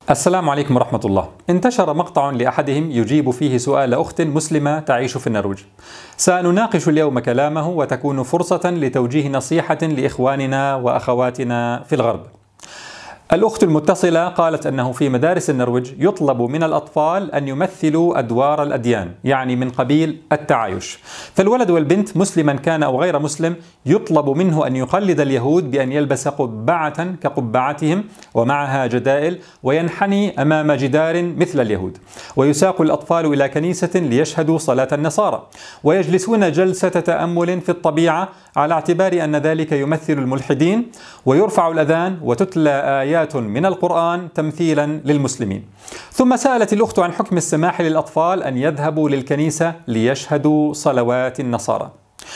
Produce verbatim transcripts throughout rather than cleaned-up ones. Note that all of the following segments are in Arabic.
السلام عليكم ورحمة الله. انتشر مقطع لأحدهم يجيب فيه سؤال أخت مسلمة تعيش في النرويج. سنناقش اليوم كلامه وتكون فرصة لتوجيه نصيحة لإخواننا وأخواتنا في الغرب. الأخت المتصلة قالت أنه في مدارس النرويج يطلب من الأطفال أن يمثلوا أدوار الأديان، يعني من قبيل التعايش. فالولد والبنت مسلما كان أو غير مسلم يطلب منه أن يقلد اليهود بأن يلبس قبعة كقبعتهم ومعها جدائل وينحني أمام جدار مثل اليهود، ويساق الأطفال إلى كنيسة ليشهدوا صلاة النصارى، ويجلسون جلسة تأمل في الطبيعة على اعتبار أن ذلك يمثل الملحدين، ويرفع الأذان وتتلى آيات من القرآن تمثيلا للمسلمين. ثم سألت الأخت عن حكم السماح للأطفال أن يذهبوا للكنيسة ليشهدوا صلوات النصارى.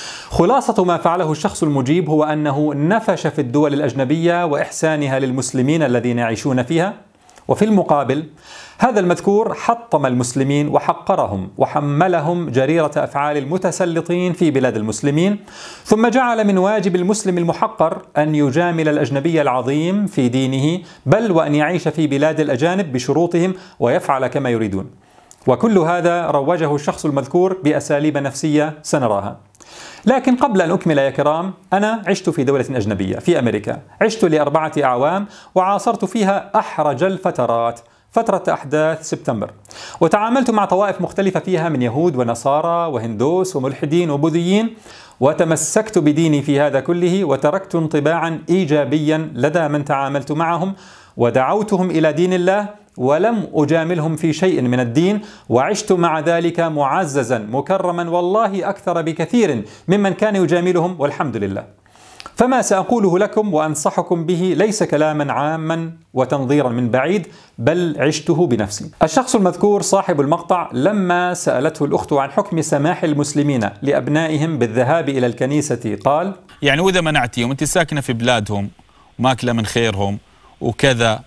خلاصة ما فعله الشخص المجيب هو أنه نفش في الدول الأجنبية وإحسانها للمسلمين الذين يعيشون فيها، وفي المقابل هذا المذكور حطم المسلمين وحقرهم وحملهم جريرة أفعال المتسلطين في بلاد المسلمين، ثم جعل من واجب المسلم المحقر أن يجامل الأجنبي العظيم في دينه، بل وأن يعيش في بلاد الأجانب بشروطهم ويفعل كما يريدون. وكل هذا روجه الشخص المذكور بأساليب نفسية سنراها. لكن قبل أن أكمل يا كرام، أنا عشت في دولة أجنبية في أمريكا، عشت لأربعة أعوام وعاصرت فيها أحرج الفترات، فترة أحداث سبتمبر، وتعاملت مع طوائف مختلفة فيها من يهود ونصارى وهندوس وملحدين وبوذيين، وتمسكت بديني في هذا كله وتركت انطباعا إيجابيا لدى من تعاملت معهم، ودعوتهم إلى دين الله ولم أجاملهم في شيء من الدين، وعشت مع ذلك معززا مكرما والله أكثر بكثير ممن كان يجاملهم، والحمد لله. فما سأقوله لكم وأنصحكم به ليس كلاما عاما وتنظيرا من بعيد، بل عشته بنفسي. الشخص المذكور صاحب المقطع لما سألته الأخت عن حكم سماح المسلمين لأبنائهم بالذهاب إلى الكنيسة قال: يعني وإذا منعتيهم، أنت ساكنة في بلادهم وماكلة من خيرهم وكذا،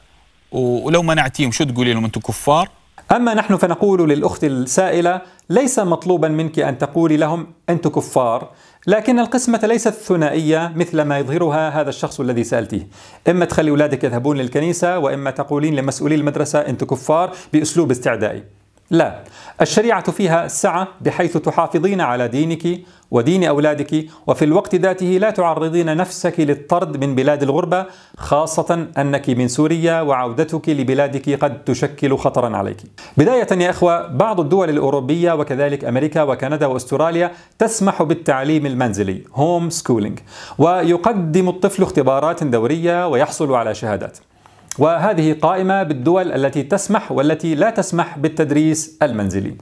ولو منعتيهم شو تقولي لهم؟ أنتم كفار؟ أما نحن فنقول للأخت السائلة: ليس مطلوبا منك أن تقولي لهم أنتم كفار، لكن القسمة ليست ثنائية مثل ما يظهرها هذا الشخص الذي سألتيه. إما تخلي أولادك يذهبون للكنيسة، وإما تقولين لمسؤولي المدرسة أنتم كفار بأسلوب استعدائي. لا، الشريعة فيها سعة بحيث تحافظين على دينك ودين أولادك، وفي الوقت ذاته لا تعرضين نفسك للطرد من بلاد الغربة، خاصة أنك من سوريا وعودتك لبلادك قد تشكل خطرا عليك. بداية يا إخوة، بعض الدول الأوروبية وكذلك أمريكا وكندا وأستراليا تسمح بالتعليم المنزلي هوم سكولينج، ويقدم الطفل اختبارات دورية ويحصل على شهادات. وهذه قائمة بالدول التي تسمح والتي لا تسمح بالتدريس المنزلي،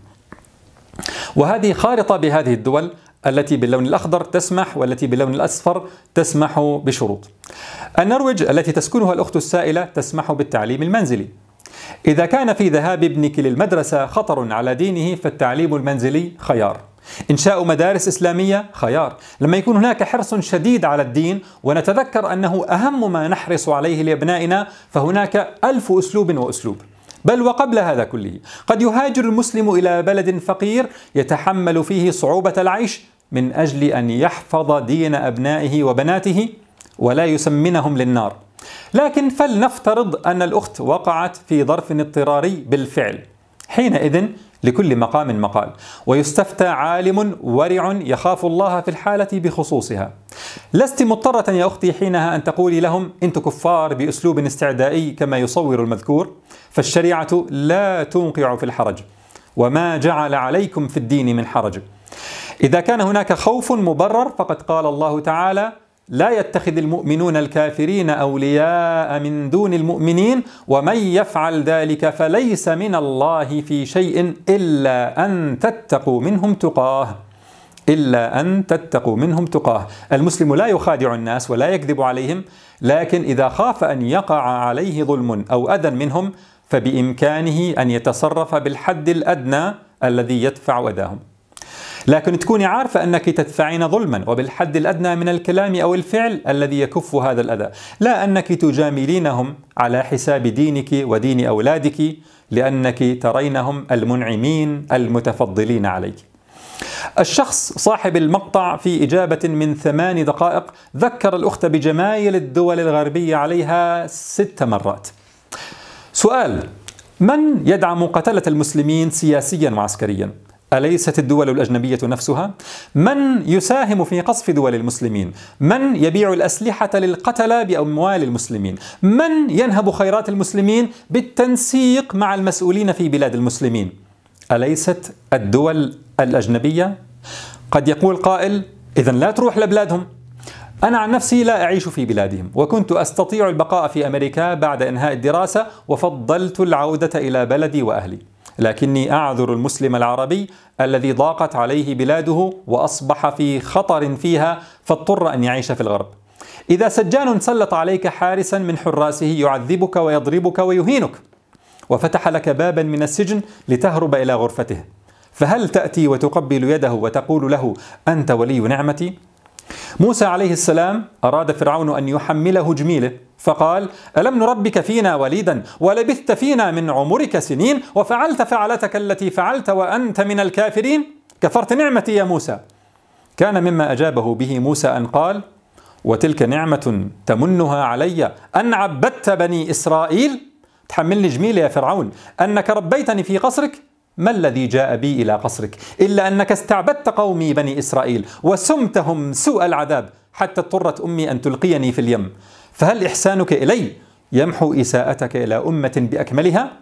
وهذه خارطة بهذه الدول التي باللون الأخضر تسمح والتي باللون الأصفر تسمح بشروط. النرويج التي تسكنها الأخت السائلة تسمح بالتعليم المنزلي. إذا كان في ذهاب ابنك للمدرسة خطر على دينه فالتعليم المنزلي خيار. إنشاء مدارس إسلامية خيار، لما يكون هناك حرص شديد على الدين، ونتذكر أنه أهم ما نحرص عليه لأبنائنا، فهناك ألف أسلوب وأسلوب. بل وقبل هذا كله قد يهاجر المسلم إلى بلد فقير يتحمل فيه صعوبة العيش من أجل أن يحفظ دين أبنائه وبناته ولا يسمنهم للنار. لكن فلنفترض أن الأخت وقعت في ظرف اضطراري بالفعل، حينئذ لكل مقام مقال، ويستفتى عالم ورع يخاف الله في الحالة بخصوصها. لست مضطرة يا أختي حينها أن تقولي لهم أنتم كفار بأسلوب استعدائي كما يصور المذكور، فالشريعة لا تنقع في الحرج، وما جعل عليكم في الدين من حرج. إذا كان هناك خوف مبرر فقد قال الله تعالى: لا يتخذ المؤمنون الكافرين أولياء من دون المؤمنين ومن يفعل ذلك فليس من الله في شيء إلا أن تتقوا منهم تقاه. إلا أن تتقوا منهم تقاه. المسلم لا يخادع الناس ولا يكذب عليهم، لكن إذا خاف أن يقع عليه ظلم أو أذى منهم فبإمكانه أن يتصرف بالحد الأدنى الذي يدفع أذاهم. لكن تكوني عارفة أنك تدفعين ظلما وبالحد الأدنى من الكلام أو الفعل الذي يكف هذا الأذى، لا أنك تجاملينهم على حساب دينك ودين أولادك لأنك ترينهم المنعمين المتفضلين عليك. الشخص صاحب المقطع في إجابة من ثمان دقائق ذكر الأخت بجمايل الدول الغربية عليها ست مرات. سؤال: من يدعم قتلة المسلمين سياسيا وعسكريا؟ أليست الدول الأجنبية نفسها؟ من يساهم في قصف دول المسلمين؟ من يبيع الأسلحة للقتلة بأموال المسلمين؟ من ينهب خيرات المسلمين بالتنسيق مع المسؤولين في بلاد المسلمين؟ أليست الدول الأجنبية؟ قد يقول قائل: إذن لا تروح لبلادهم. أنا عن نفسي لا أعيش في بلادهم، وكنت أستطيع البقاء في أمريكا بعد إنهاء الدراسة، وفضلت العودة إلى بلدي وأهلي، لكني أعذر المسلم العربي الذي ضاقت عليه بلاده وأصبح في خطر فيها فاضطر أن يعيش في الغرب. إذا سجان سلط عليك حارسا من حراسه يعذبك ويضربك ويهينك، وفتح لك بابا من السجن لتهرب إلى غرفته، فهل تأتي وتقبل يده وتقول له: أنت ولي نعمتي؟ موسى عليه السلام أراد فرعون أن يحمله جميله، فقال: ألم نربك فينا وليدا ولبثت فينا من عمرك سنين وفعلت فعلتك التي فعلت وأنت من الكافرين؟ كفرت نعمتي يا موسى. كان مما أجابه به موسى أن قال: وتلك نعمة تمنها علي أن عبدت بني إسرائيل. تحملني جميلة يا فرعون أنك ربيتني في قصرك؟ ما الذي جاء بي إلى قصرك إلا أنك استعبدت قومي بني إسرائيل وسمتهم سوء العذاب حتى اضطرت أمي أن تلقيني في اليم، فهل إحسانك إلي يمحو إساءتك إلى أمة بأكملها؟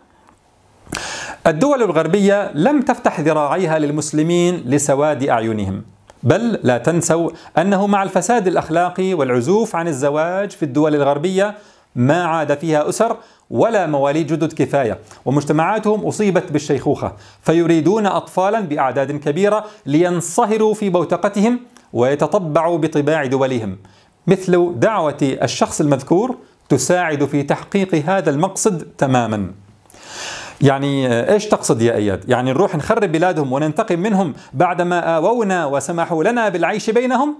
الدول الغربية لم تفتح ذراعيها للمسلمين لسواد أعينهم، بل لا تنسوا أنه مع الفساد الأخلاقي والعزوف عن الزواج في الدول الغربية ما عاد فيها أسر ولا مواليد جدد كفاية، ومجتمعاتهم أصيبت بالشيخوخة، فيريدون أطفالا بأعداد كبيرة لينصهروا في بوتقتهم ويتطبعوا بطباع دولهم. مثل دعوة الشخص المذكور تساعد في تحقيق هذا المقصد تماما. يعني إيش تقصد يا إياد؟ يعني نروح نخرب بلادهم وننتقم منهم بعدما آوونا وسمحوا لنا بالعيش بينهم؟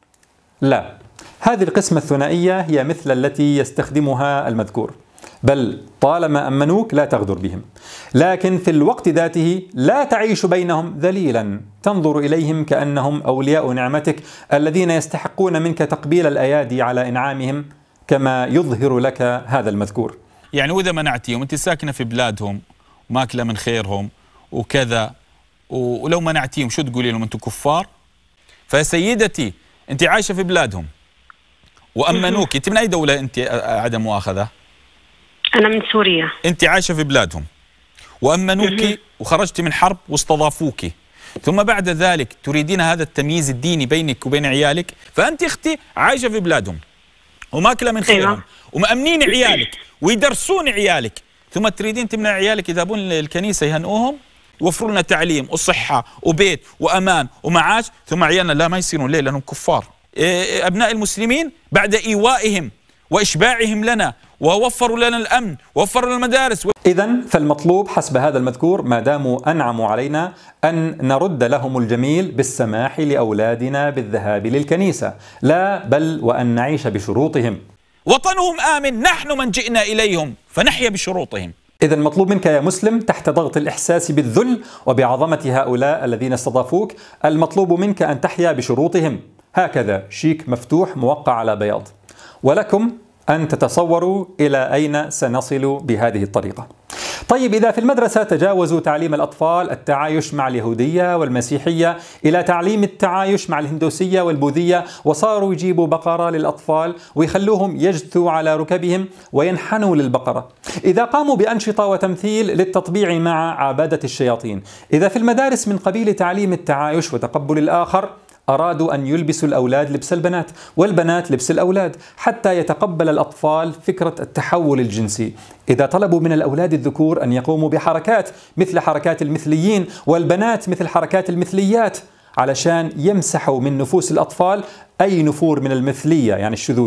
لا، هذه القسمة الثنائية هي مثل التي يستخدمها المذكور، بل طالما أمنوك لا تغدر بهم، لكن في الوقت ذاته لا تعيش بينهم ذليلا، تنظر إليهم كأنهم أولياء نعمتك الذين يستحقون منك تقبيل الأيادي على إنعامهم كما يظهر لك هذا المذكور. يعني وإذا منعتيهم، أنت ساكنة في بلادهم وماكلة من خيرهم وكذا، ولو منعتيهم شو تقولي لهم؟ أنتم كفار؟ فسيدتي أنت عايشة في بلادهم وأمنوك. أنت من أي دولة أنت عدم مؤاخذة؟ أنا من سوريا. أنت عايشة في بلادهم وأمنوك وخرجت من حرب واستضافوك، ثم بعد ذلك تريدين هذا التمييز الديني بينك وبين عيالك. فأنت أختي عايشة في بلادهم وماكلة من خيرهم ومأمنين عيالك ويدرسون عيالك، ثم تريدين تمنع عيالك يذهبون للكنيسة يهنئوهم، يوفروا لنا تعليم وصحة وبيت وأمان ومعاش، ثم عيالنا لا ما يصيرون ليه؟ لأنهم كفار. أبناء المسلمين بعد إيوائهم وإشباعهم لنا ووفروا لنا الأمن ووفروا لنا المدارس. إذن فالمطلوب حسب هذا المذكور ما داموا أنعموا علينا أن نرد لهم الجميل بالسماح لأولادنا بالذهاب للكنيسة، لا بل وأن نعيش بشروطهم. وطنهم آمن، نحن من جئنا إليهم فنحيا بشروطهم. إذن مطلوب منك يا مسلم تحت ضغط الإحساس بالذل وبعظمة هؤلاء الذين استضافوك، المطلوب منك أن تحيا بشروطهم، هكذا شيك مفتوح موقع على بياض، ولكم أن تتصوروا إلى أين سنصل بهذه الطريقة. طيب، إذا في المدرسة تجاوزوا تعليم الأطفال التعايش مع اليهودية والمسيحية إلى تعليم التعايش مع الهندوسية والبوذية، وصاروا يجيبوا بقرة للأطفال ويخلوهم يجثوا على ركبهم وينحنوا للبقرة، إذا قاموا بأنشطة وتمثيل للتطبيع مع عبادة الشياطين، إذا في المدارس من قبيل تعليم التعايش وتقبل الآخر أرادوا أن يلبسوا الأولاد لبس البنات والبنات لبس الأولاد حتى يتقبل الأطفال فكرة التحول الجنسي، إذا طلبوا من الأولاد الذكور أن يقوموا بحركات مثل حركات المثليين والبنات مثل حركات المثليات علشان يمسحوا من نفوس الأطفال أي نفور من المثلية يعني الشذوذ،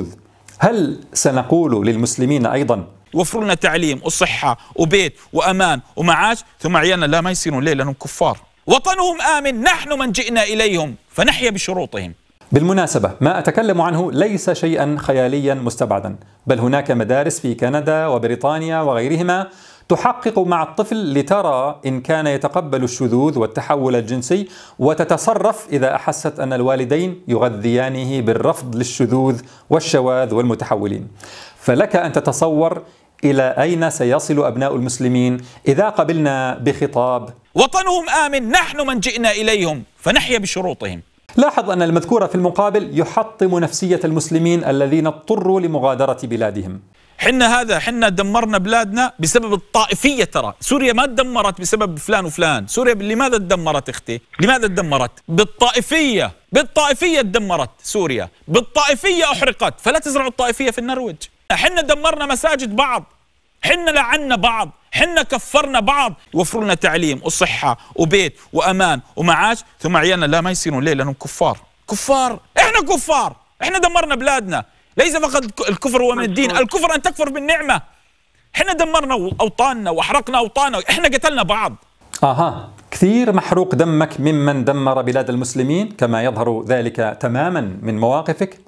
هل سنقول للمسلمين أيضا وفروا لنا تعليم وصحة وبيت وأمان ومعاش، ثم عيالنا لا ما يصيرون ليه؟ لأنهم كفار. وطنهم آمن، نحن من جئنا إليهم فنحيا بشروطهم. بالمناسبة ما أتكلم عنه ليس شيئا خياليا مستبعدا، بل هناك مدارس في كندا وبريطانيا وغيرهما تحقق مع الطفل لترى إن كان يتقبل الشذوذ والتحول الجنسي، وتتصرف إذا أحست أن الوالدين يغذيانه بالرفض للشذوذ والشواذ والمتحولين. فلك أن تتصور إلى أين سيصل أبناء المسلمين إذا قبلنا بخطاب وطنهم آمن، نحن من جئنا إليهم فنحيا بشروطهم. لاحظ أن المذكور في المقابل يحطم نفسية المسلمين الذين اضطروا لمغادرة بلادهم. حنا هذا حنا دمرنا بلادنا بسبب الطائفية. ترى سوريا ما تدمرت بسبب فلان وفلان. سوريا لماذا تدمرت اختي؟ لماذا تدمرت؟ بالطائفية. بالطائفية تدمرت سوريا، بالطائفية أحرقت. فلا تزرعوا الطائفية في النرويج. حنا دمرنا مساجد بعض، حنا لعنا بعض، حنا كفرنا بعض. يوفروا لنا تعليم وصحة وبيت وأمان ومعاش، ثم عيالنا لا ما يصيرون. ليه؟ لأنهم كفار. كفار، احنا كفار، احنا دمرنا بلادنا. ليس فقط الكفر هو من الدين، الكفر أن تكفر بالنعمة. احنا دمرنا أوطاننا وأحرقنا أوطاننا، احنا قتلنا بعض. آها، كثير محروق دمك ممن دمر بلاد المسلمين كما يظهر ذلك تماما من مواقفك.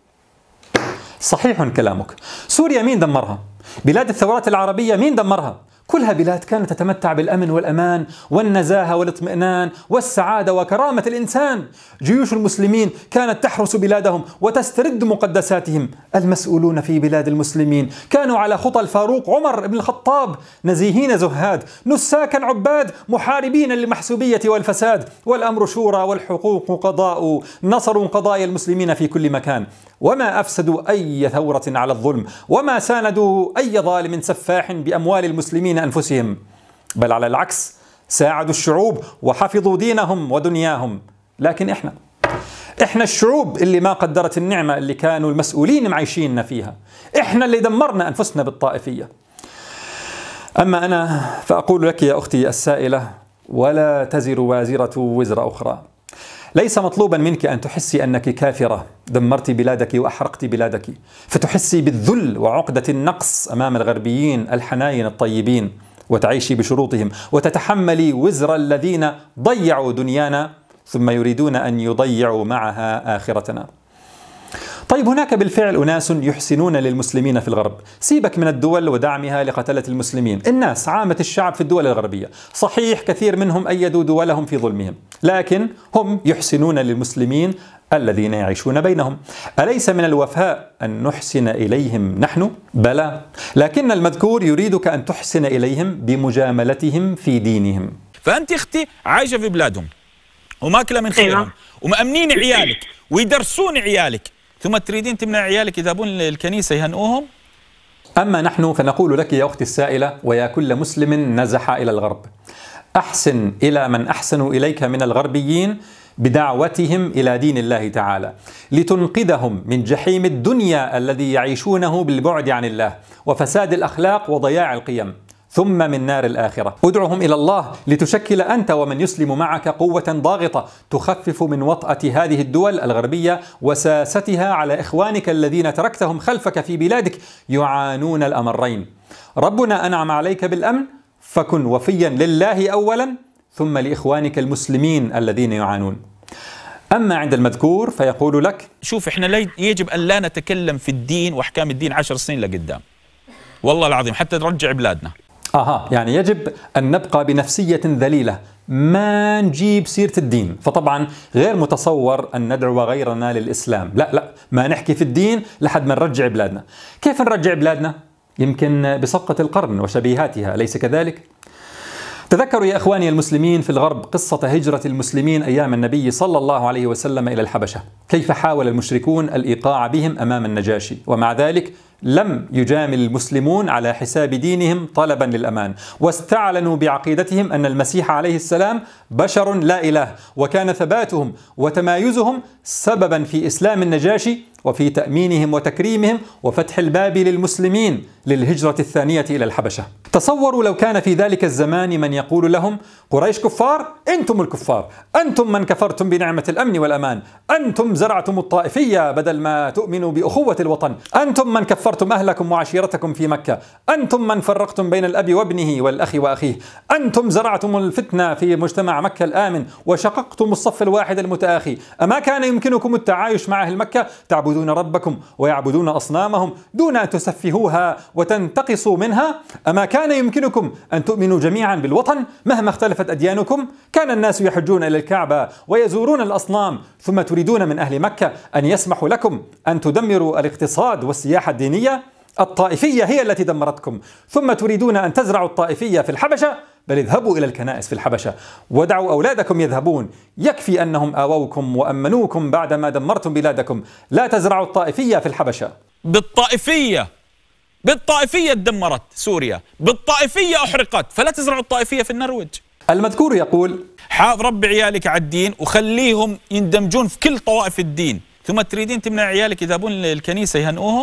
صحيح كلامك. سوريا مين دمرها؟ بلاد الثورات العربية مين دمرها؟ كلها بلاد كانت تتمتع بالأمن والأمان والنزاهة والاطمئنان والسعادة وكرامة الإنسان. جيوش المسلمين كانت تحرس بلادهم وتسترد مقدساتهم. المسؤولون في بلاد المسلمين كانوا على خطى الفاروق عمر بن الخطاب، نزيهين زهاد، نساكا عباد، محاربين للمحسوبية والفساد. والأمر شورى والحقوق قضاء، نصروا قضايا المسلمين في كل مكان، وما أفسدوا أي ثورة على الظلم، وما ساندوا أي ظالم سفاح بأموال المسلمين أنفسهم، بل على العكس ساعدوا الشعوب وحفظوا دينهم ودنياهم. لكن إحنا إحنا الشعوب اللي ما قدرت النعمة اللي كانوا المسؤولين معيشيننا فيها. إحنا اللي دمرنا أنفسنا بالطائفية. أما أنا فأقول لك يا أختي السائلة، ولا تزر وازرة وزر أخرى. ليس مطلوبا منك أن تحسي أنك كافرة دمرت بلادك وأحرقت بلادك فتحسي بالذل وعقدة النقص أمام الغربيين الحناين الطيبين وتعيشي بشروطهم وتتحملي وزر الذين ضيعوا دنيانا ثم يريدون أن يضيعوا معها آخرتنا. طيب، هناك بالفعل أناس يحسنون للمسلمين في الغرب. سيبك من الدول ودعمها لقتلة المسلمين. الناس عامة الشعب في الدول الغربية صحيح كثير منهم أيدوا دولهم في ظلمهم، لكن هم يحسنون للمسلمين الذين يعيشون بينهم. أليس من الوفاء أن نحسن إليهم نحن؟ بلى، لكن المذكور يريدك أن تحسن إليهم بمجاملتهم في دينهم. فأنت أختي عايشة في بلادهم وماكلة من خيرهم ومأمنين عيالك ويدرسون عيالك، ثم تريدين تمنع عيالك يذهبون للكنيسة يهنئوهم؟ أما نحن فنقول لك يا أختي السائلة ويا كل مسلم نزح إلى الغرب، أحسن إلى من أحسنوا إليك من الغربيين بدعوتهم إلى دين الله تعالى لتنقذهم من جحيم الدنيا الذي يعيشونه بالبعد عن الله وفساد الأخلاق وضياع القيم، ثم من نار الآخرة. ادعهم إلى الله لتشكل أنت ومن يسلم معك قوة ضاغطة تخفف من وطأة هذه الدول الغربية وساستها على إخوانك الذين تركتهم خلفك في بلادك يعانون الأمرين. ربنا أنعم عليك بالأمن، فكن وفيا لله أولا ثم لإخوانك المسلمين الذين يعانون. أما عند المذكور فيقول لك: شوف، إحنا لا يجب أن لا نتكلم في الدين وأحكام الدين عشر سنين لقدام، والله العظيم، حتى نرجع بلادنا. آها، يعني يجب أن نبقى بنفسية ذليلة، ما نجيب سيرة الدين. فطبعا غير متصور أن ندعو غيرنا للإسلام، لا لا، ما نحكي في الدين لحد ما نرجع بلادنا. كيف نرجع بلادنا؟ يمكن بصفقة القرن وشبيهاتها، أليس كذلك؟ تذكروا يا إخواني المسلمين في الغرب قصة هجرة المسلمين أيام النبي صلى الله عليه وسلم إلى الحبشة، كيف حاول المشركون الإيقاع بهم أمام النجاشي، ومع ذلك لم يجامل المسلمون على حساب دينهم طلبا للأمان، واستعلنوا بعقيدتهم أن المسيح عليه السلام بشر لا إله، وكان ثباتهم وتمايزهم سببا في إسلام النجاشي وفي تأمينهم وتكريمهم وفتح الباب للمسلمين للهجرة الثانية إلى الحبشة. تصوروا لو كان في ذلك الزمان من يقول لهم: قريش كفار، أنتم الكفار، أنتم من كفرتم بنعمة الأمن والأمان، أنتم زرعتم الطائفية بدل ما تؤمنوا بأخوة الوطن، أنتم من كفرتم أهلكم وعشيرتكم في مكة، أنتم من فرقتم بين الأب وابنه والأخ وأخيه، أنتم زرعتم الفتنة في مجتمع مكة الآمن وشققتم الصف الواحد المتآخي. أما كان يمكنكم التعايش مع أهل مكة تعبدون ربكم ويعبدون أصنامهم دون أن تسفهوها وتنتقصوا منها؟ أما كان يمكنكم أن تؤمنوا جميعا بالوطن مهما اختلفت أديانكم؟ كان الناس يحجون إلى الكعبة ويزورون الأصنام، ثم تريدون من أهل مكة أن يسمحوا لكم أن تدمروا الاقتصاد والسياحة الدينية؟ الطائفية هي التي دمرتكم، ثم تريدون أن تزرعوا الطائفية في الحبشة؟ بل اذهبوا إلى الكنائس في الحبشة ودعوا أولادكم يذهبون، يكفي أنهم آووكم وأمنوكم بعدما دمرتم بلادكم، لا تزرعوا الطائفية في الحبشة. بالطائفية بالطائفية دمرت سوريا، بالطائفية أحرقت، فلا تزرعوا الطائفية في النرويج. المذكور يقول: حافظ ربي عيالك على الدين وخليهم يندمجون في كل طوائف الدين، ثم تريدين تمنع عيالك يذهبون للكنيسة يهنئوهم؟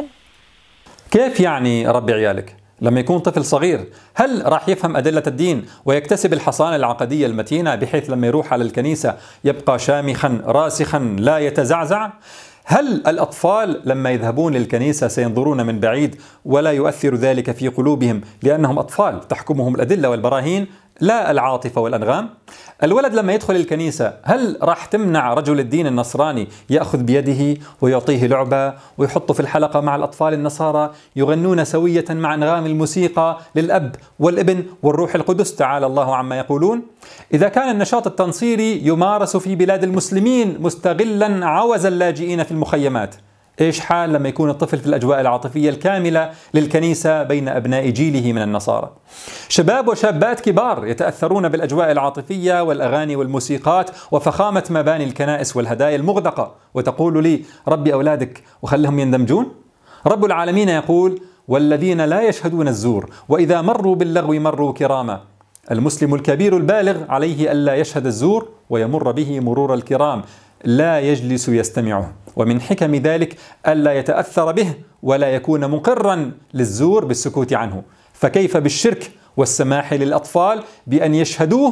كيف يعني ربي عيالك؟ لما يكون طفل صغير هل راح يفهم أدلة الدين ويكتسب الحصانة العقدية المتينة بحيث لما يروح على الكنيسة يبقى شامخا راسخا لا يتزعزع؟ هل الأطفال لما يذهبون للكنيسة سينظرون من بعيد ولا يؤثر ذلك في قلوبهم لأنهم أطفال تحكمهم الأدلة والبراهين لا العاطفة والأنغام؟ الولد لما يدخل الكنيسة هل راح تمنع رجل الدين النصراني يأخذ بيده ويعطيه لعبة ويحطه في الحلقة مع الأطفال النصارى يغنون سوية مع أنغام الموسيقى للأب والابن والروح القدس تعالى الله عما يقولون؟ إذا كان النشاط التنصيري يمارس في بلاد المسلمين مستغلا عوز اللاجئين في المخيمات، إيش حال لما يكون الطفل في الأجواء العاطفية الكاملة للكنيسة بين أبناء جيله من النصارى؟ شباب وشابات كبار يتأثرون بالأجواء العاطفية والأغاني والموسيقات وفخامة مباني الكنائس والهدايا المغدقة، وتقول لي ربي أولادك وخلهم يندمجون؟ رب العالمين يقول: والذين لا يشهدون الزور وإذا مروا باللغو مروا كراما. المسلم الكبير البالغ عليه ألا يشهد الزور ويمر به مرور الكرام، لا يجلس يستمعه، ومن حكم ذلك ألا يتأثر به ولا يكون مقرا للزور بالسكوت عنه، فكيف بالشرك والسماح للأطفال بأن يشهدوه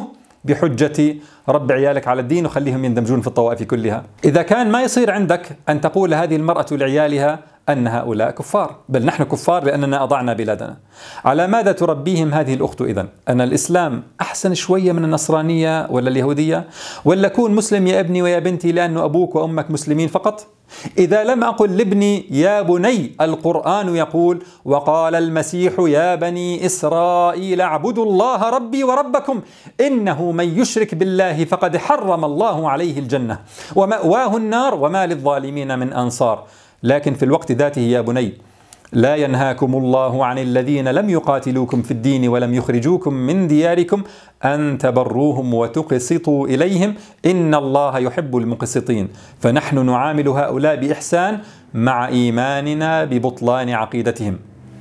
بحجة رب عيالك على الدين وخليهم يندمجون في الطوائف كلها؟ إذا كان ما يصير عندك أن تقول هذه المرأة لعيالها أن هؤلاء كفار، بل نحن كفار لأننا أضعنا بلادنا، على ماذا تربيهم هذه الأخت إذن؟ أن الإسلام أحسن شوية من النصرانية ولا اليهودية؟ ولا كون مسلم يا ابني ويا بنتي لأنه أبوك وأمك مسلمين فقط؟ إذا لم أقل لابني يا بني، القرآن يقول: وقال المسيح يا بني إسرائيل اعبدوا الله ربي وربكم إنه من يشرك بالله فقد حرم الله عليه الجنة ومأواه النار وما للظالمين من أنصار. لكن في الوقت ذاته يا بني لا ينهاكم الله عن الذين لم يقاتلوكم في الدين ولم يخرجوكم من دياركم أن تبروهم وتقسطوا إليهم إن الله يحب المقسطين. فنحن نعامل هؤلاء بإحسان مع إيماننا ببطلان عقيدتهم.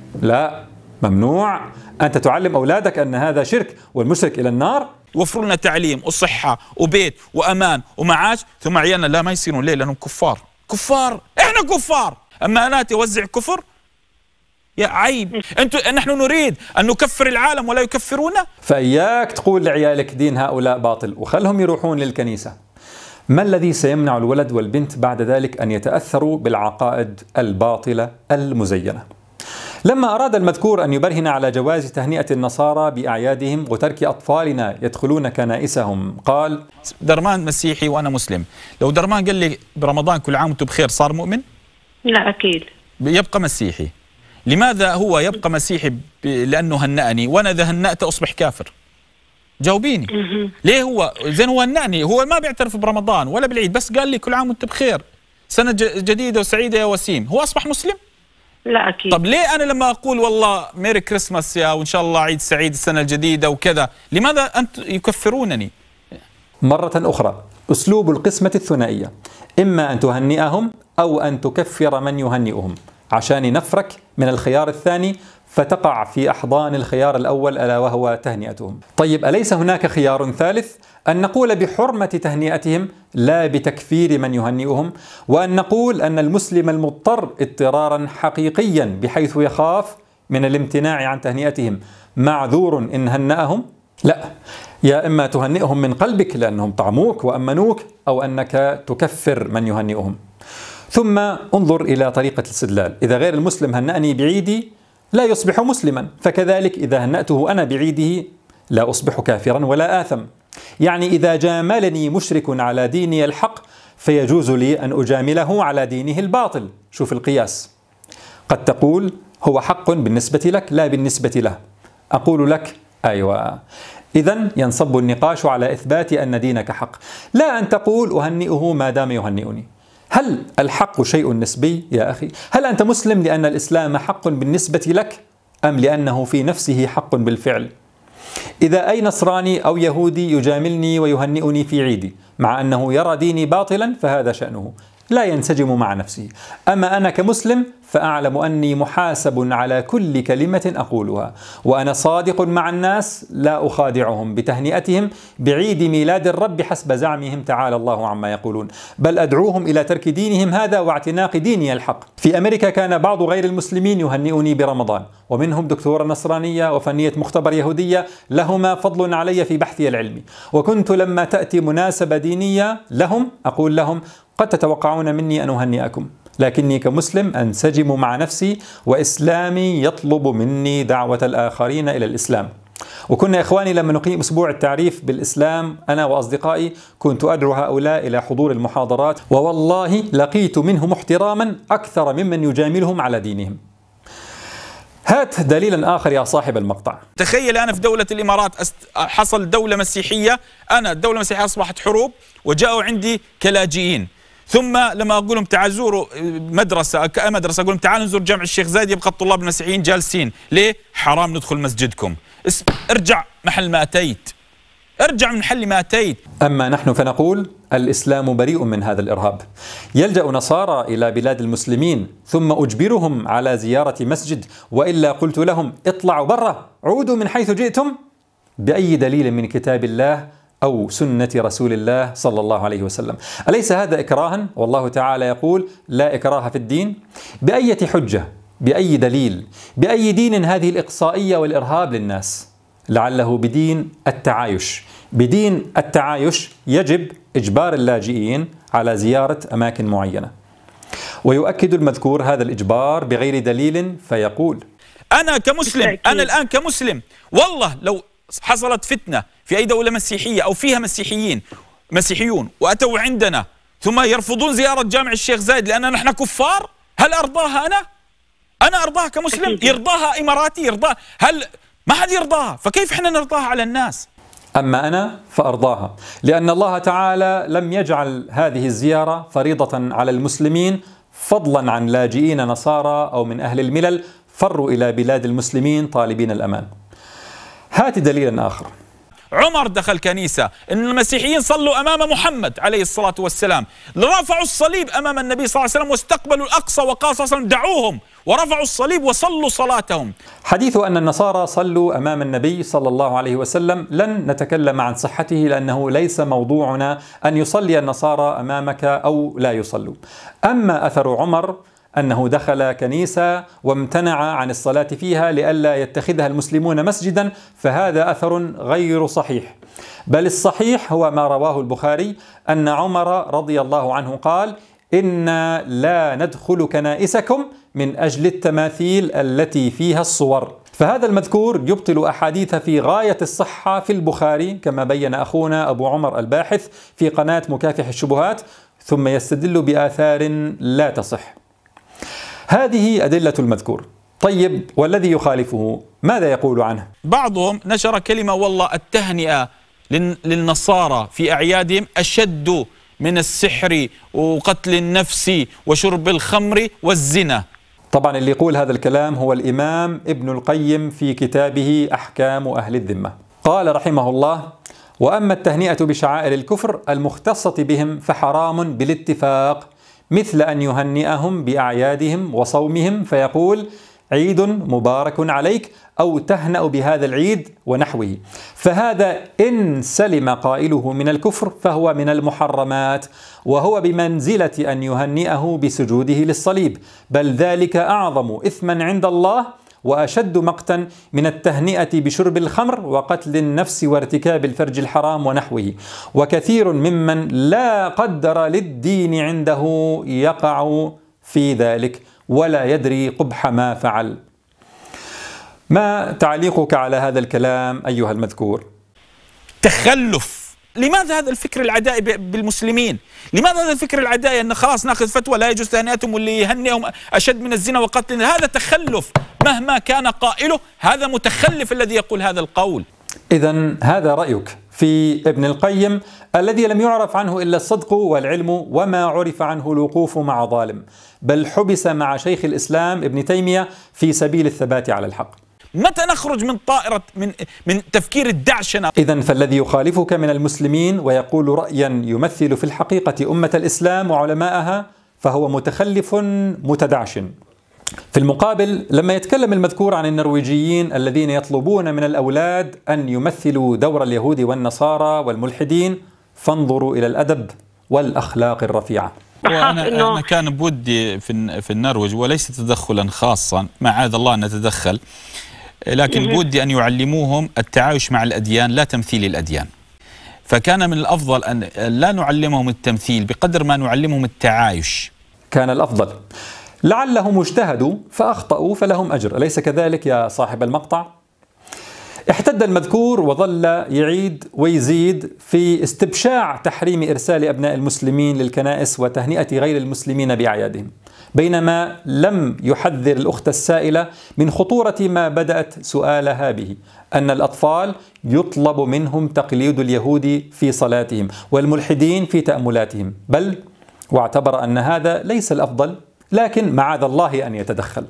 لا، ممنوع أنت تعلم أولادك أن هذا شرك والمشرك إلى النار. وفروا لنا تعليم وصحة وبيت وأمان ومعاش، ثم عيالنا لا ما يصيرون ليه؟ لأنهم كفار. كفار، احنا كفار، اما انا توزع كفر؟ يا عيب. انتوا نحن نريد ان نكفر العالم ولا يكفرونا. فاياك تقول لعيالك دين هؤلاء باطل وخلهم يروحون للكنيسة. ما الذي سيمنع الولد والبنت بعد ذلك ان يتاثروا بالعقائد الباطلة المزينة؟ لما أراد المذكور أن يبرهن على جواز تهنئة النصارى بأعيادهم وترك أطفالنا يدخلون كنائسهم قال: درمان مسيحي وأنا مسلم، لو درمان قال لي برمضان كل عام وأنتم بخير صار مؤمن؟ لا أكيد يبقى مسيحي. لماذا هو يبقى مسيحي؟ لأنه هنأني وأنا إذا هنأته أصبح كافر. جاوبيني. ليه هو زين هو هنأني، هو ما بيعترف برمضان ولا بالعيد، بس قال لي كل عام وأنت بخير سنة جديدة وسعيدة يا وسيم، هو أصبح مسلم؟ لا أكيد. طب ليه أنا لما أقول والله ميري كريسماس يا وإن شاء الله عيد سعيد السنة الجديدة وكذا، لماذا أنتم يكفرونني؟ مرة أخرى، أسلوب القسمة الثنائية، إما أن تهنئهم أو أن تكفر من يهنئهم، عشان نفرك من الخيار الثاني فتقع في أحضان الخيار الأول ألا وهو تهنئتهم. طيب أليس هناك خيار ثالث؟ أن نقول بحرمة تهنئتهم لا بتكفير من يهنئهم، وأن نقول أن المسلم المضطر اضطرارا حقيقيا بحيث يخاف من الامتناع عن تهنئتهم معذور إن هنأهم؟ لا، يا إما تهنئهم من قلبك لأنهم طعموك وأمنوك، أو أنك تكفر من يهنئهم. ثم انظر إلى طريقة الاستدلال، إذا غير المسلم هنأني بعيدي لا يصبح مسلما، فكذلك إذا هنأته أنا بعيده لا أصبح كافرا ولا آثم. يعني إذا جاملني مشرك على ديني الحق فيجوز لي أن أجامله على دينه الباطل. شوف القياس، قد تقول هو حق بالنسبة لك لا بالنسبة له، أقول لك أيوة، إذن ينصب النقاش على إثبات أن دينك حق، لا أن تقول أهنئه ما دام يهنئني. هل الحق شيء نسبي يا أخي؟ هل أنت مسلم لأن الإسلام حق بالنسبة لك أم لأنه في نفسه حق بالفعل؟ إذا أي نصراني أو يهودي يجاملني ويهنئني في عيدي مع أنه يرى ديني باطلا فهذا شأنه، لا ينسجم مع نفسه. أما أنا كمسلم فأعلم أني محاسب على كل كلمة أقولها، وأنا صادق مع الناس لا أخادعهم بتهنئتهم بعيد ميلاد الرب حسب زعمهم تعالى الله عما يقولون، بل أدعوهم إلى ترك دينهم هذا واعتناق ديني الحق. في أمريكا كان بعض غير المسلمين يهنئني برمضان، ومنهم دكتورة نصرانية وفنية مختبر يهودية لهما فضل علي في بحثي العلمي، وكنت لما تأتي مناسبة دينية لهم أقول لهم قد تتوقعون مني أن أهنئكم، لكني كمسلم أنسجم مع نفسي وإسلامي يطلب مني دعوة الآخرين إلى الإسلام. وكنا إخواني لما نقيم أسبوع التعريف بالإسلام أنا وأصدقائي كنت أدعو هؤلاء إلى حضور المحاضرات، ووالله لقيت منهم احتراما أكثر ممن يجاملهم على دينهم. هات دليلا آخر يا صاحب المقطع. تخيل أنا في دولة الإمارات حصل دولة مسيحية، أنا الدولة المسيحية أصبحت حروب وجاءوا عندي كلاجئين، ثم لما أقول لهم تعالوا زوروا مدرسة كمدرسة أقول لهم تعالوا نزور جامع الشيخ زايد يبقى الطلاب المسيحيين جالسين، ليه؟ حرام ندخل مسجدكم. ارجع محل ما أتيت، ارجع من محل ما أتيت. أما نحن فنقول الإسلام بريء من هذا الإرهاب. يلجأ نصارى إلى بلاد المسلمين ثم أجبرهم على زيارة مسجد، وإلا قلت لهم اطلعوا برا عودوا من حيث جئتم. بأي دليل من كتاب الله أو سنة رسول الله صلى الله عليه وسلم؟ أليس هذا إكراها؟ والله تعالى يقول لا إكراه في الدين. بأية حجة؟ بأي دليل؟ بأي دين هذه الإقصائية والإرهاب للناس؟ لعله بدين التعايش. بدين التعايش يجب إجبار اللاجئين على زيارة أماكن معينة. ويؤكد المذكور هذا الإجبار بغير دليل فيقول أنا كمسلم، أنا الآن كمسلم والله لو حصلت فتنة في أي دولة مسيحية أو فيها مسيحيين مسيحيون وأتوا عندنا ثم يرفضون زيارة جامع الشيخ زايد لأننا نحن كفار، هل أرضاها أنا؟ أنا أرضاها كمسلم؟ يرضاها إماراتي؟ يرضاها؟ هل ما حد يرضاها؟ فكيف احنا نرضاها على الناس؟ أما أنا فأرضاها، لأن الله تعالى لم يجعل هذه الزيارة فريضة على المسلمين فضلا عن لاجئين نصارى أو من أهل الملل فروا إلى بلاد المسلمين طالبين الأمان. هات دليلا آخر. عمر دخل كنيسة إن المسيحيين صلوا أمام محمد عليه الصلاة والسلام، رفعوا الصليب أمام النبي صلى الله عليه وسلم واستقبلوا الأقصى وقال صلى الله عليه وسلم دعوهم ورفعوا الصليب وصلوا صلاتهم. حديث أن النصارى صلوا أمام النبي صلى الله عليه وسلم لن نتكلم عن صحته لأنه ليس موضوعنا أن يصلي النصارى أمامك أو لا يصلوا. أما أثر عمر أنه دخل كنيسة وامتنع عن الصلاة فيها لئلا يتخذها المسلمون مسجدا فهذا أثر غير صحيح، بل الصحيح هو ما رواه البخاري أن عمر رضي الله عنه قال إنا لا ندخل كنائسكم من أجل التماثيل التي فيها الصور. فهذا المذكور يبطل أحاديث في غاية الصحة في البخاري كما بين أخونا أبو عمر الباحث في قناة مكافح الشبهات، ثم يستدل بآثار لا تصح. هذه أدلة المذكور. طيب والذي يخالفه ماذا يقول عنه؟ بعضهم نشر كلمة والله التهنئة للنصارى في أعيادهم أشد من السحر وقتل النفس وشرب الخمر والزنا. طبعا اللي يقول هذا الكلام هو الإمام ابن القيم في كتابه أحكام أهل الذمة. قال رحمه الله: وأما التهنئة بشعائر الكفر المختصة بهم فحرام بالاتفاق، مثل أن يهنئهم بأعيادهم وصومهم فيقول عيد مبارك عليك أو تهنأ بهذا العيد ونحوه، فهذا إن سلم قائله من الكفر فهو من المحرمات، وهو بمنزلة أن يهنئه بسجوده للصليب، بل ذلك أعظم إثما عند الله وأشد مقتا من التهنئة بشرب الخمر وقتل النفس وارتكاب الفرج الحرام ونحوه. وكثير ممن لا قدر للدين عنده يقع في ذلك ولا يدري قبح ما فعل. ما تعليقك على هذا الكلام أيها المذكور؟ تخلف. لماذا هذا الفكر العدائي بالمسلمين؟ لماذا هذا الفكر العدائي أن خلاص ناخذ فتوى لا يجوز تهنئتهم واللي يهنئهم أشد من الزنا وقتل؟ هذا تخلف مهما كان قائله، هذا متخلف الذي يقول هذا القول. إذن هذا رأيك، في ابن القيم الذي لم يعرف عنه إلا الصدق والعلم، وما عرف عنه الوقوف مع ظالم، بل حبس مع شيخ الإسلام ابن تيمية في سبيل الثبات على الحق. متى نخرج من طائرة من من تفكير الدعشنة؟ إذن فالذي يخالفك من المسلمين ويقول رأيا يمثل في الحقيقة أمة الإسلام وعلماءها فهو متخلف متدعشن. في المقابل، لما يتكلم المذكور عن النرويجيين الذين يطلبون من الأولاد أن يمثلوا دور اليهود والنصارى والملحدين، فانظروا إلى الأدب والأخلاق الرفيعة. وأنا أنا كان بودي في في النرويج، وليس تدخلا خاصا، معاذ الله أن نتدخل، لكن بودي أن يعلموهم التعايش مع الأديان لا تمثيل الأديان. فكان من الأفضل أن لا نعلمهم التمثيل بقدر ما نعلمهم التعايش. كان الأفضل. لعلهم اجتهدوا فأخطأوا فلهم أجر، أليس كذلك يا صاحب المقطع؟ احتد المذكور وظل يعيد ويزيد في استبشاع تحريم إرسال أبناء المسلمين للكنائس وتهنئة غير المسلمين بأعيادهم، بينما لم يحذر الأخت السائلة من خطورة ما بدأت سؤالها به، أن الأطفال يطلب منهم تقليد اليهود في صلاتهم والملحدين في تأملاتهم، بل واعتبر أن هذا ليس الأفضل، لكن معاذ الله أن يتدخل.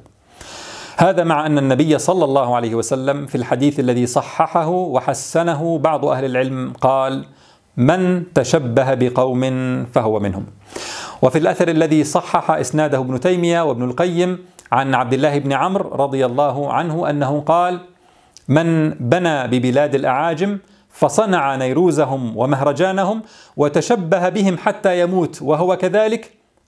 هذا مع أن النبي صلى الله عليه وسلم في الحديث الذي صححه وحسنه بعض أهل العلم قال: من تشبه بقوم فهو منهم. وفي الأثر الذي صحح إسناده ابن تيمية وابن القيم عن عبد الله بن عمرو رضي الله عنه أنه قال: من بنى ببلاد الأعاجم فصنع نيروزهم ومهرجانهم وتشبه بهم حتى يموت وهو كذلك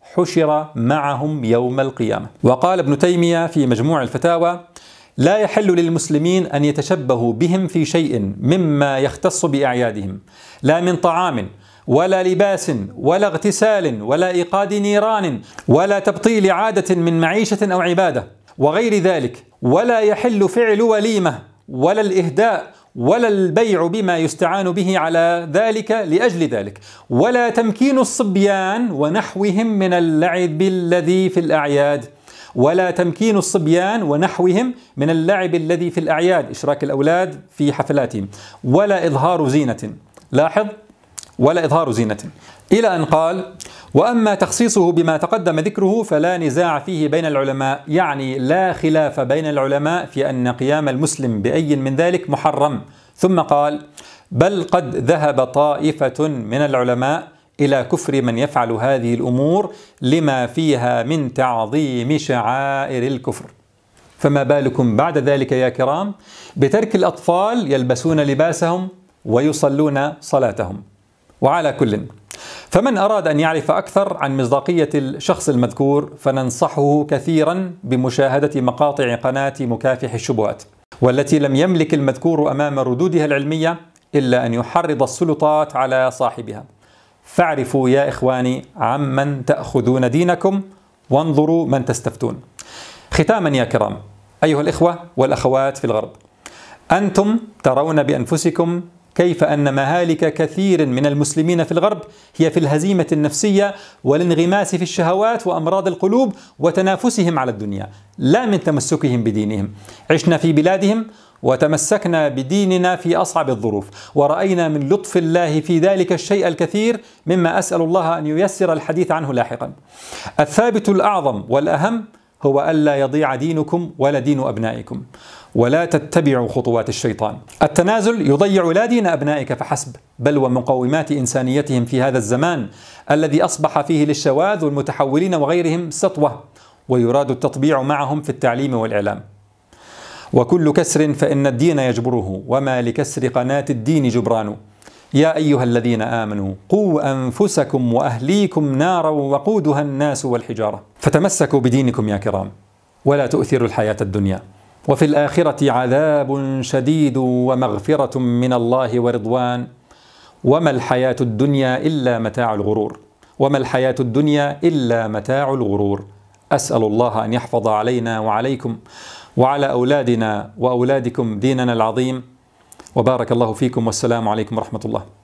حشر معهم يوم القيامة. وقال ابن تيمية في مجموع الفتاوى: لا يحل للمسلمين أن يتشبهوا بهم في شيء مما يختص بأعيادهم، لا من طعام ولا لباس ولا اغتسال ولا إيقاد نيران ولا تبطيل عادة من معيشة أو عبادة وغير ذلك، ولا يحل فعل وليمة ولا الإهداء ولا البيع بما يستعان به على ذلك لأجل ذلك، ولا تمكين الصبيان ونحوهم من اللعب الذي في الأعياد ولا تمكين الصبيان ونحوهم من اللعب الذي في الأعياد، إشراك الأولاد في حفلاتهم، ولا إظهار زينة. لاحظ: ولا إظهار زينة، إلى أن قال: وأما تخصيصه بما تقدم ذكره فلا نزاع فيه بين العلماء، يعني لا خلاف بين العلماء في أن قيام المسلم بأي من ذلك محرم. ثم قال: بل قد ذهب طائفة من العلماء إلى كفر من يفعل هذه الأمور لما فيها من تعظيم شعائر الكفر. فما بالكم بعد ذلك يا كرام بترك الأطفال يلبسون لباسهم ويصلون صلاتهم؟ وعلى كل، فمن أراد أن يعرف أكثر عن مصداقية الشخص المذكور فننصحه كثيرا بمشاهدة مقاطع قناة مكافح الشبهات، والتي لم يملك المذكور أمام ردودها العلمية إلا أن يحرض السلطات على صاحبها. فاعرفوا يا إخواني عمن تأخذون دينكم، وانظروا من تستفتون. ختاما يا كرام، أيها الإخوة والأخوات في الغرب، أنتم ترون بأنفسكم كيف أن مهالك كثير من المسلمين في الغرب هي في الهزيمة النفسية والانغماس في الشهوات وأمراض القلوب وتنافسهم على الدنيا، لا من تمسكهم بدينهم. عشنا في بلادهم وتمسكنا بديننا في أصعب الظروف، ورأينا من لطف الله في ذلك الشيء الكثير مما أسأل الله أن ييسر الحديث عنه لاحقا. الثابت الأعظم والأهم هو ألا يضيع دينكم ولا دين أبنائكم، ولا تتبعوا خطوات الشيطان. التنازل يضيع لا دين أبنائك فحسب، بل ومقومات إنسانيتهم في هذا الزمان الذي أصبح فيه للشواذ والمتحولين وغيرهم سطوة، ويراد التطبيع معهم في التعليم والإعلام. وكل كسر فإن الدين يجبره، وما لكسر قناة الدين جبران. يا أيها الذين آمنوا قوا أنفسكم وأهليكم نارا وقودها الناس والحجارة. فتمسكوا بدينكم يا كرام، ولا تؤثروا الحياة الدنيا، وفي الآخرة عذاب شديد ومغفرة من الله ورضوان، وما الحياة الدنيا إلا متاع الغرور، وما الحياة الدنيا إلا متاع الغرور. أسأل الله أن يحفظ علينا وعليكم وعلى أولادنا وأولادكم ديننا العظيم، وبارك الله فيكم، والسلام عليكم ورحمة الله.